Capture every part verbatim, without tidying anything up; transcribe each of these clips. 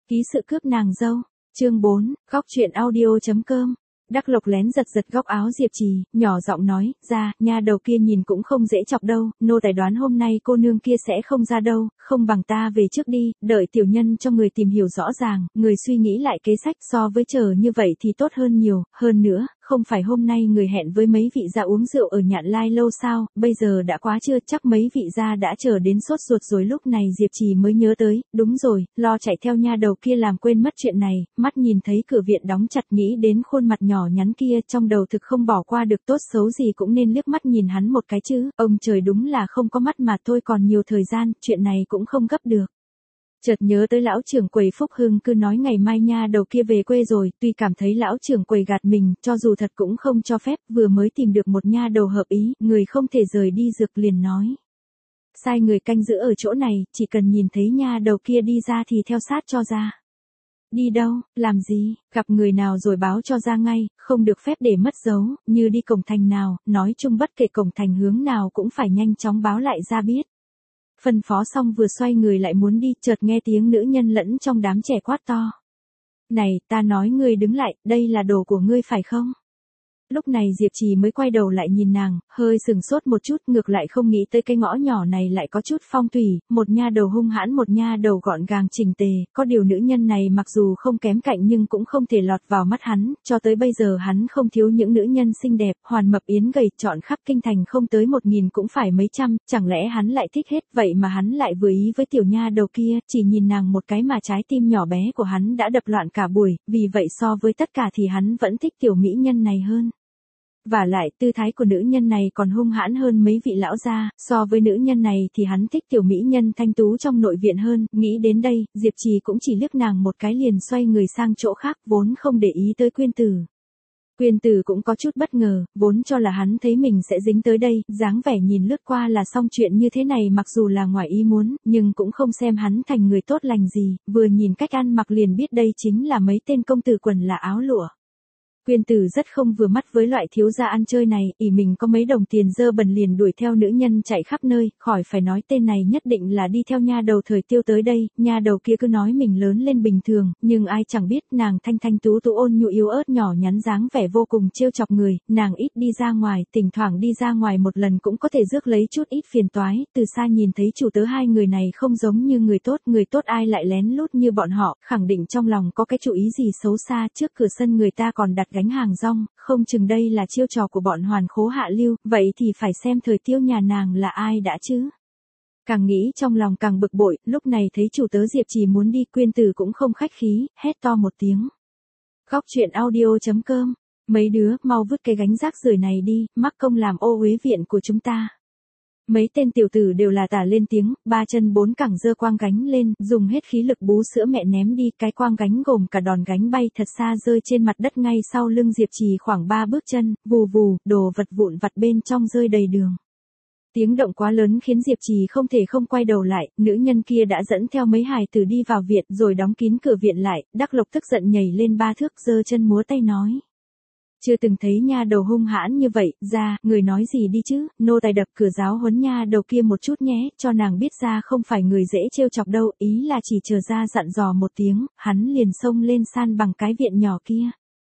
Ký sự cướp nàng dâu. Chương bốn, góc truyện audio.com. Đắc Lộc lén giật giật góc áo Diệp Trì, nhỏ giọng nói, ra, nha đầu kia nhìn cũng không dễ chọc đâu, nô tài đoán hôm nay cô nương kia sẽ không ra đâu, không bằng ta về trước đi, đợi tiểu nhân cho người tìm hiểu rõ ràng, người suy nghĩ lại kế sách so với chờ như vậy thì tốt hơn nhiều, hơn nữa, không phải hôm nay người hẹn với mấy vị gia uống rượu ở Nhạn Lai lâu sao, bây giờ đã quá trưa, chắc mấy vị gia đã chờ đến sốt ruột rồi. Lúc này Diệp Trì mới nhớ tới, đúng rồi, lo chạy theo nha đầu kia làm quên mất chuyện này, mắt nhìn thấy cửa viện đóng chặt nghĩ đến khuôn mặt nhỏ nhắn kia, trong đầu thực không bỏ qua được, tốt xấu gì cũng nên liếc mắt nhìn hắn một cái chứ, ông trời đúng là không có mắt mà thôi, còn nhiều thời gian, chuyện này cũng không gấp được. Chợt nhớ tới lão trưởng quầy Phúc Hưng cứ nói ngày mai nha đầu kia về quê rồi, tuy cảm thấy lão trưởng quầy gạt mình, cho dù thật cũng không cho phép, vừa mới tìm được một nha đầu hợp ý, người không thể rời đi dược liền nói. Sai người canh giữ ở chỗ này, chỉ cần nhìn thấy nha đầu kia đi ra thì theo sát cho ra. Đi đâu, làm gì, gặp người nào rồi báo cho ra ngay, không được phép để mất dấu, như đi cổng thành nào, nói chung bất kể cổng thành hướng nào cũng phải nhanh chóng báo lại ra biết. Phân phó xong vừa xoay người lại muốn đi, chợt nghe tiếng nữ nhân lẫn trong đám trẻ quát to. Này, ta nói ngươi đứng lại, đây là đồ của ngươi phải không? Lúc này Diệp Trì mới quay đầu lại nhìn nàng, hơi sừng sốt một chút, ngược lại không nghĩ tới cái ngõ nhỏ này lại có chút phong thủy, một nha đầu hung hãn, một nha đầu gọn gàng chỉnh tề, có điều nữ nhân này mặc dù không kém cạnh nhưng cũng không thể lọt vào mắt hắn, cho tới bây giờ hắn không thiếu những nữ nhân xinh đẹp, hoàn mập yến gầy, chọn khắp kinh thành không tới một nghìn cũng phải mấy trăm, chẳng lẽ hắn lại thích hết, vậy mà hắn lại vừa ý với tiểu nha đầu kia, chỉ nhìn nàng một cái mà trái tim nhỏ bé của hắn đã đập loạn cả buổi, vì vậy so với tất cả thì hắn vẫn thích tiểu mỹ nhân này hơn. Và lại, tư thái của nữ nhân này còn hung hãn hơn mấy vị lão gia, so với nữ nhân này thì hắn thích tiểu mỹ nhân thanh tú trong nội viện hơn, nghĩ đến đây, Diệp Trì cũng chỉ liếc nàng một cái liền xoay người sang chỗ khác, vốn không để ý tới Quyên Tử. Quyên Tử cũng có chút bất ngờ, vốn cho là hắn thấy mình sẽ dính tới đây, dáng vẻ nhìn lướt qua là xong chuyện như thế này, mặc dù là ngoài ý muốn, nhưng cũng không xem hắn thành người tốt lành gì, vừa nhìn cách ăn mặc liền biết đây chính là mấy tên công tử quần là áo lụa. Quyên Tử rất không vừa mắt với loại thiếu gia ăn chơi này, ỷ mình có mấy đồng tiền dơ bẩn liền đuổi theo nữ nhân chạy khắp nơi, khỏi phải nói tên này nhất định là đi theo nha đầu Thời Tiêu tới đây, nha đầu kia cứ nói mình lớn lên bình thường, nhưng ai chẳng biết nàng thanh thanh tú tú ôn nhu yếu ớt nhỏ nhắn dáng vẻ vô cùng trêu chọc người, nàng ít đi ra ngoài, thỉnh thoảng đi ra ngoài một lần cũng có thể rước lấy chút ít phiền toái, từ xa nhìn thấy chủ tớ hai người này không giống như người tốt, người tốt ai lại lén lút như bọn họ, khẳng định trong lòng có cái chủ ý gì xấu xa, trước cửa sân người ta còn đặt gánh hàng rong, không chừng đây là chiêu trò của bọn Hoàn Khố hạ lưu, vậy thì phải xem Thời Tiêu nhà nàng là ai đã chứ. Càng nghĩ trong lòng càng bực bội, lúc này thấy chủ tớ Diệp Trì muốn đi, Quyên Tử cũng không khách khí, hét to một tiếng. Góc truyện audio.com, mấy đứa, mau vứt cái gánh rác rưởi này đi, mắc công làm ô uế viện của chúng ta. Mấy tên tiểu tử đều là tả lên tiếng, ba chân bốn cẳng giơ quang gánh lên, dùng hết khí lực bú sữa mẹ ném đi, cái quang gánh gồm cả đòn gánh bay thật xa rơi trên mặt đất ngay sau lưng Diệp Trì khoảng ba bước chân, vù vù, đồ vật vụn vặt bên trong rơi đầy đường. Tiếng động quá lớn khiến Diệp Trì không thể không quay đầu lại, nữ nhân kia đã dẫn theo mấy hài tử đi vào viện rồi đóng kín cửa viện lại, Đắc Lộc tức giận nhảy lên ba thước giơ chân múa tay nói. Chưa từng thấy nha đầu hung hãn như vậy, ra, người nói gì đi chứ, nô tài đập cửa giáo huấn nha đầu kia một chút nhé, cho nàng biết ra không phải người dễ trêu chọc đâu, ý là chỉ chờ ra dặn dò một tiếng, hắn liền xông lên san bằng cái viện nhỏ kia.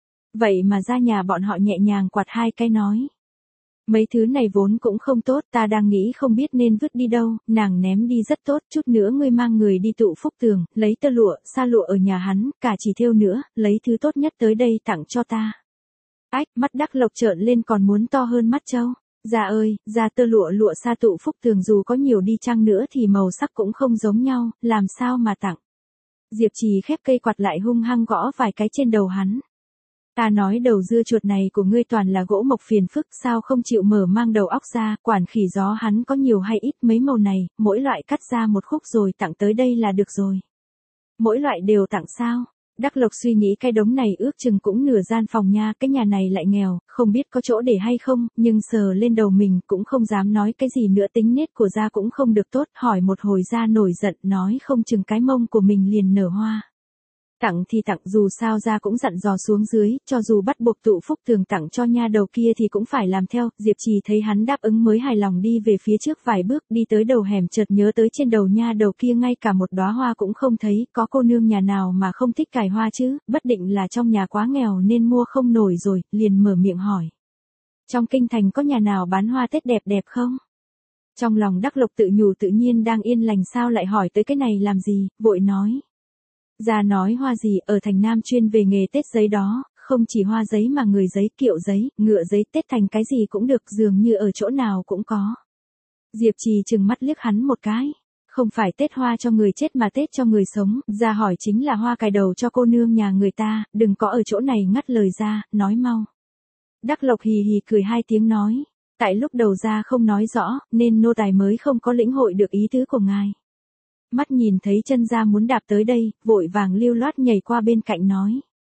Vậy mà ra nhà bọn họ nhẹ nhàng quạt hai cái nói. Mấy thứ này vốn cũng không tốt, ta đang nghĩ không biết nên vứt đi đâu, nàng ném đi rất tốt, chút nữa ngươi mang người đi tụ Phúc Tường, lấy tơ lụa, sa lụa ở nhà hắn, cả chỉ thêu nữa, lấy thứ tốt nhất tới đây tặng cho ta. Ách, mắt Đắc Lộc trợn lên còn muốn to hơn mắt trâu. Gia ơi, gia tơ lụa lụa sa tụ Phúc Tường dù có nhiều đi chăng nữa thì màu sắc cũng không giống nhau, làm sao mà tặng. Diệp Trì khép cây quạt lại hung hăng gõ vài cái trên đầu hắn. Ta nói đầu dưa chuột này của ngươi toàn là gỗ mộc phiền phức, sao không chịu mở mang đầu óc ra, quản khỉ gió hắn có nhiều hay ít mấy màu này, mỗi loại cắt ra một khúc rồi tặng tới đây là được rồi. Mỗi loại đều tặng sao? Đắc Lộc suy nghĩ cái đống này ước chừng cũng nửa gian phòng nha, cái nhà này lại nghèo, không biết có chỗ để hay không, nhưng sờ lên đầu mình cũng không dám nói cái gì nữa, tính nết của gia cũng không được tốt, hỏi một hồi gia nổi giận nói không chừng cái mông của mình liền nở hoa. Tặng thì tặng, dù sao ra cũng dặn dò xuống dưới, cho dù bắt buộc tụ phúc tường tặng cho nha đầu kia thì cũng phải làm theo. Diệp Trì thấy hắn đáp ứng mới hài lòng đi về phía trước vài bước, đi tới đầu hẻm chợt nhớ tới trên đầu nha đầu kia ngay cả một đóa hoa cũng không thấy, có cô nương nhà nào mà không thích cài hoa chứ, bất định là trong nhà quá nghèo nên mua không nổi rồi, liền mở miệng hỏi. Trong kinh thành có nhà nào bán hoa Tết đẹp đẹp không? Trong lòng Đắc Lộc tự nhủ tự nhiên đang yên lành sao lại hỏi tới cái này làm gì, vội nói. Ra nói hoa gì, ở thành Nam chuyên về nghề Tết giấy đó, không chỉ hoa giấy mà người giấy, kiệu giấy, ngựa giấy, Tết thành cái gì cũng được, dường như ở chỗ nào cũng có. Diệp Trì trừng mắt liếc hắn một cái. Không phải Tết hoa cho người chết mà Tết cho người sống, ra hỏi chính là hoa cài đầu cho cô nương nhà người ta, đừng có ở chỗ này ngắt lời ra, nói mau. Đắc Lộc hì hì cười hai tiếng nói. Tại lúc đầu ra không nói rõ, nên nô tài mới không có lĩnh hội được ý tứ của ngài. Mắt nhìn thấy chân ra muốn đạp tới đây, vội vàng lưu loát nhảy qua bên cạnh nói.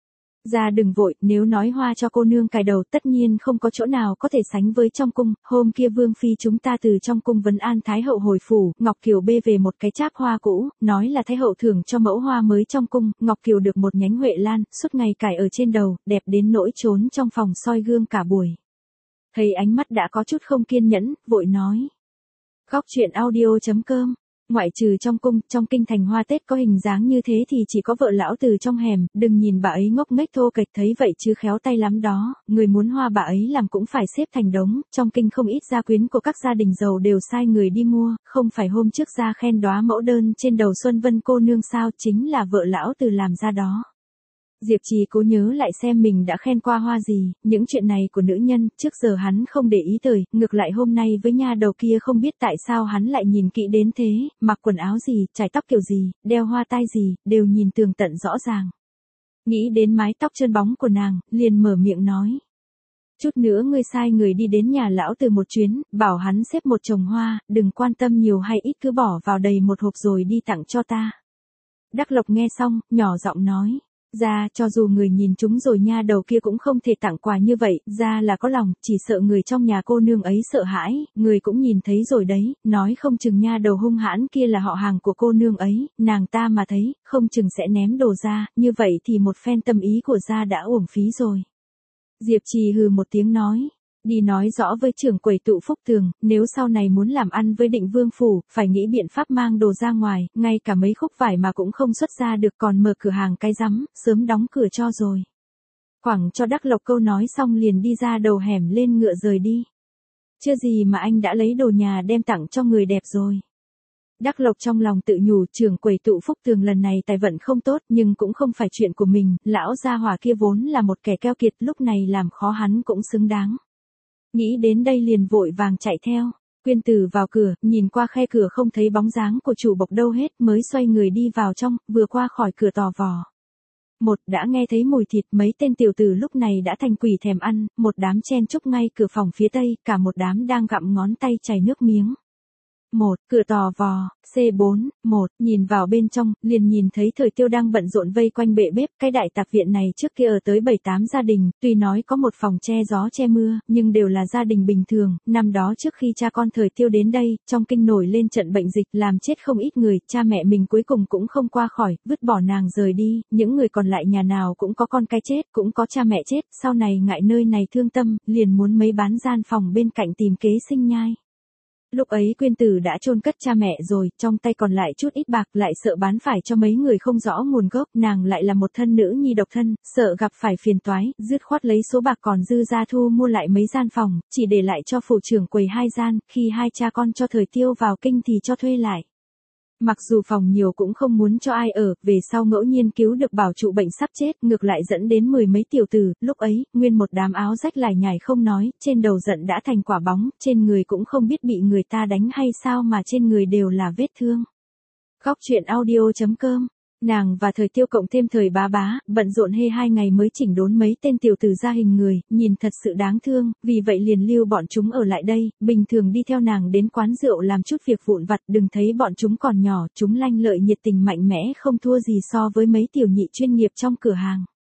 Ra đừng vội, nếu nói hoa cho cô nương cài đầu tất nhiên không có chỗ nào có thể sánh với trong cung. Hôm kia Vương Phi chúng ta từ trong cung vấn an Thái hậu hồi phủ, Ngọc Kiều bê về một cái cháp hoa cũ, nói là Thái hậu thưởng cho mẫu hoa mới trong cung. Ngọc Kiều được một nhánh huệ lan, suốt ngày cài ở trên đầu, đẹp đến nỗi trốn trong phòng soi gương cả buổi. Thấy ánh mắt đã có chút không kiên nhẫn, vội nói. Góc truyện audio chấm com. Ngoại trừ trong cung, trong kinh thành hoa Tết có hình dáng như thế thì chỉ có vợ lão từ trong hẻm, đừng nhìn bà ấy ngốc nghếch thô kệch thấy vậy chứ khéo tay lắm đó, người muốn hoa bà ấy làm cũng phải xếp thành đống, trong kinh không ít gia quyến của các gia đình giàu đều sai người đi mua, không phải hôm trước ra khen đóa mẫu đơn trên đầu Xuân Vân cô nương sao, chính là vợ lão từ làm ra đó. Diệp Trì cố nhớ lại xem mình đã khen qua hoa gì, những chuyện này của nữ nhân, trước giờ hắn không để ý tới, ngược lại hôm nay với nha đầu kia không biết tại sao hắn lại nhìn kỹ đến thế, mặc quần áo gì, chải tóc kiểu gì, đeo hoa tai gì, đều nhìn tường tận rõ ràng. Nghĩ đến mái tóc trơn bóng của nàng, liền mở miệng nói. Chút nữa ngươi sai người đi đến nhà lão từ một chuyến, bảo hắn xếp một chồng hoa, đừng quan tâm nhiều hay ít cứ bỏ vào đầy một hộp rồi đi tặng cho ta. Đắc Lộc nghe xong, nhỏ giọng nói. Ra, cho dù người nhìn chúng rồi nha đầu kia cũng không thể tặng quà như vậy, ra là có lòng, chỉ sợ người trong nhà cô nương ấy sợ hãi, người cũng nhìn thấy rồi đấy, nói không chừng nha đầu hung hãn kia là họ hàng của cô nương ấy, nàng ta mà thấy, không chừng sẽ ném đồ ra, như vậy thì một phen tâm ý của ra đã uổng phí rồi. Diệp Trì hừ một tiếng nói. Đi nói rõ với trưởng quầy tụ phúc tường, nếu sau này muốn làm ăn với Định Vương phủ, phải nghĩ biện pháp mang đồ ra ngoài, ngay cả mấy khúc vải mà cũng không xuất ra được, còn mở cửa hàng cái rắm, sớm đóng cửa cho rồi. Quẳng cho Đắc Lộc câu nói xong liền đi ra đầu hẻm lên ngựa rời đi. Chưa gì mà anh đã lấy đồ nhà đem tặng cho người đẹp rồi. Đắc Lộc trong lòng tự nhủ, trưởng quầy tụ phúc tường lần này tài vận không tốt, nhưng cũng không phải chuyện của mình, lão gia hỏa kia vốn là một kẻ keo kiệt, lúc này làm khó hắn cũng xứng đáng. Nghĩ đến đây liền vội vàng chạy theo. Quyên Tử vào cửa, nhìn qua khe cửa không thấy bóng dáng của chủ bộc đâu hết, mới xoay người đi vào trong, vừa qua khỏi cửa tò vò. Một, đã nghe thấy mùi thịt, mấy tên tiểu tử lúc này đã thành quỷ thèm ăn, một đám chen chúc ngay cửa phòng phía tây, cả một đám đang gặm ngón tay chảy nước miếng. Một, cửa tò vò, C bốn, một, nhìn vào bên trong, liền nhìn thấy Thời Tiêu đang bận rộn vây quanh bệ bếp, cái đại tạp viện này trước kia ở tới bảy tám gia đình, tuy nói có một phòng che gió che mưa, nhưng đều là gia đình bình thường, năm đó trước khi cha con Thời Tiêu đến đây, trong kinh nổi lên trận bệnh dịch làm chết không ít người, cha mẹ mình cuối cùng cũng không qua khỏi, vứt bỏ nàng rời đi, những người còn lại nhà nào cũng có con cái chết, cũng có cha mẹ chết, sau này ngại nơi này thương tâm, liền muốn mấy bán gian phòng bên cạnh tìm kế sinh nhai. Lúc ấy Quyên Tử đã chôn cất cha mẹ rồi, trong tay còn lại chút ít bạc, lại sợ bán phải cho mấy người không rõ nguồn gốc, nàng lại là một thân nữ nhi độc thân, sợ gặp phải phiền toái, dứt khoát lấy số bạc còn dư ra thu mua lại mấy gian phòng, chỉ để lại cho phủ trưởng quầy hai gian, khi hai cha con cho Thời Tiêu vào kinh thì cho thuê lại. Mặc dù phòng nhiều cũng không muốn cho ai ở, về sau ngẫu nhiên cứu được bảo trụ bệnh sắp chết, ngược lại dẫn đến mười mấy tiểu tử, lúc ấy, nguyên một đám áo rách lải nhải không nói, trên đầu giận đã thành quả bóng, trên người cũng không biết bị người ta đánh hay sao mà trên người đều là vết thương. Góc truyện audio chấm com. Nàng và Thời Tiêu cộng thêm Thời Bá Bá, bận rộn hê hai ngày mới chỉnh đốn mấy tên tiểu tử ra hình người, nhìn thật sự đáng thương, vì vậy liền lưu bọn chúng ở lại đây, bình thường đi theo nàng đến quán rượu làm chút việc vụn vặt, đừng thấy bọn chúng còn nhỏ, chúng lanh lợi nhiệt tình mạnh mẽ không thua gì so với mấy tiểu nhị chuyên nghiệp trong cửa hàng.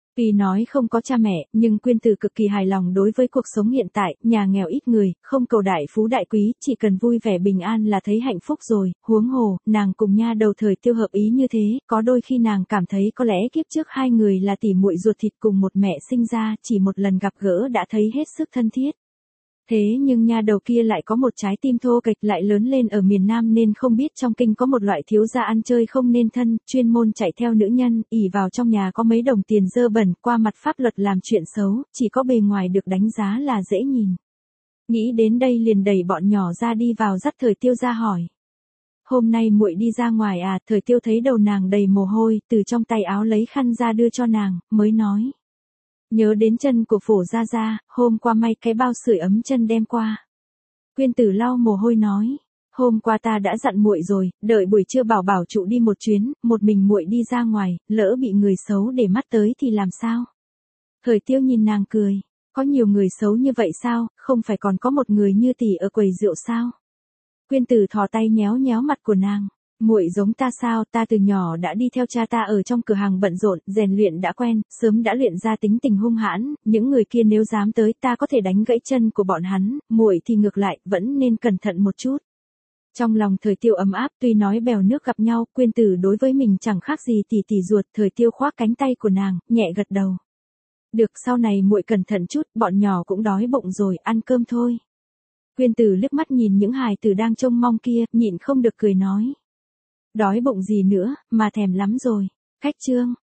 Tuy nói không có cha mẹ, nhưng Quyên Tử cực kỳ hài lòng đối với cuộc sống hiện tại, nhà nghèo ít người, không cầu đại phú đại quý, chỉ cần vui vẻ bình an là thấy hạnh phúc rồi, huống hồ, nàng cùng Nha Đầu Thời Tiêu hợp ý như thế, có đôi khi nàng cảm thấy có lẽ kiếp trước hai người là tỉ muội ruột thịt cùng một mẹ sinh ra, chỉ một lần gặp gỡ đã thấy hết sức thân thiết. Thế nhưng nha đầu kia lại có một trái tim thô kệch, lại lớn lên ở miền Nam nên không biết trong kinh có một loại thiếu gia ăn chơi không nên thân, chuyên môn chạy theo nữ nhân, ỷ vào trong nhà có mấy đồng tiền dơ bẩn, qua mặt pháp luật làm chuyện xấu, chỉ có bề ngoài được đánh giá là dễ nhìn. Nghĩ đến đây liền đẩy bọn nhỏ ra đi vào, dắt Thời Tiêu ra hỏi. Hôm nay muội đi ra ngoài à? Thời Tiêu thấy đầu nàng đầy mồ hôi, từ trong tay áo lấy khăn ra đưa cho nàng, mới nói. Nhớ đến chân của Phổ gia gia, hôm qua may cái bao sưởi ấm chân đem qua. Quyên Tử lau mồ hôi nói, hôm qua ta đã dặn muội rồi, đợi buổi trưa bảo bảo trụ đi một chuyến, một mình muội đi ra ngoài, lỡ bị người xấu để mắt tới thì làm sao? Thời Tiêu nhìn nàng cười, có nhiều người xấu như vậy sao, không phải còn có một người như tỷ ở quầy rượu sao? Quyên Tử thò tay nhéo nhéo mặt của nàng. Muội giống ta sao? Ta từ nhỏ đã đi theo cha ta ở trong cửa hàng bận rộn, rèn luyện đã quen, sớm đã luyện ra tính tình hung hãn, những người kia nếu dám tới, ta có thể đánh gãy chân của bọn hắn, muội thì ngược lại, vẫn nên cẩn thận một chút. Trong lòng Thời Tiêu ấm áp, tuy nói bèo nước gặp nhau, Quyên Tử đối với mình chẳng khác gì tỷ tỷ ruột, Thời Tiêu khoác cánh tay của nàng, nhẹ gật đầu. Được, sau này muội cẩn thận chút, bọn nhỏ cũng đói bụng rồi, ăn cơm thôi. Quyên Tử liếc mắt nhìn những hài tử đang trông mong kia, nhịn không được cười nói. Đói bụng gì nữa, mà thèm lắm rồi. Khách chương.